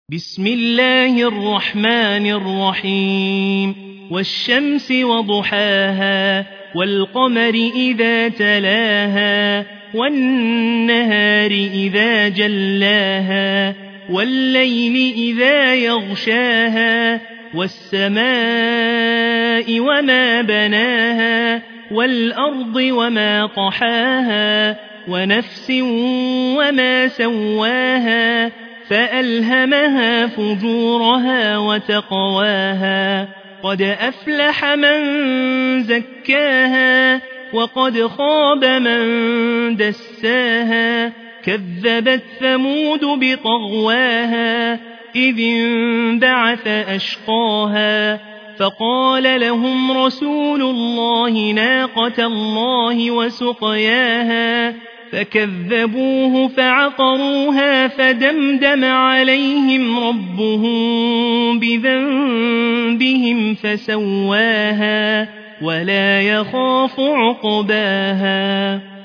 بسم الله الرحمن الرحيم والشمس وضحاها والقمر إذا تلاها والنهار إذا جلاها والليل إذا يغشاها والسماء وما بناها والأرض وما طحاها ونفس وما سواها فألهمها فجورها وتقواها قد أفلح من زكاها وقد خاب من دساها كذبت ثمود بطغواها إذ انبعث أشقاها فقال لهم رسول الله ناقة الله وسقياها فكذبوه فعقروها فدمدم عليهم ربهم بذنبهم فسواها ولا يخاف عقباها.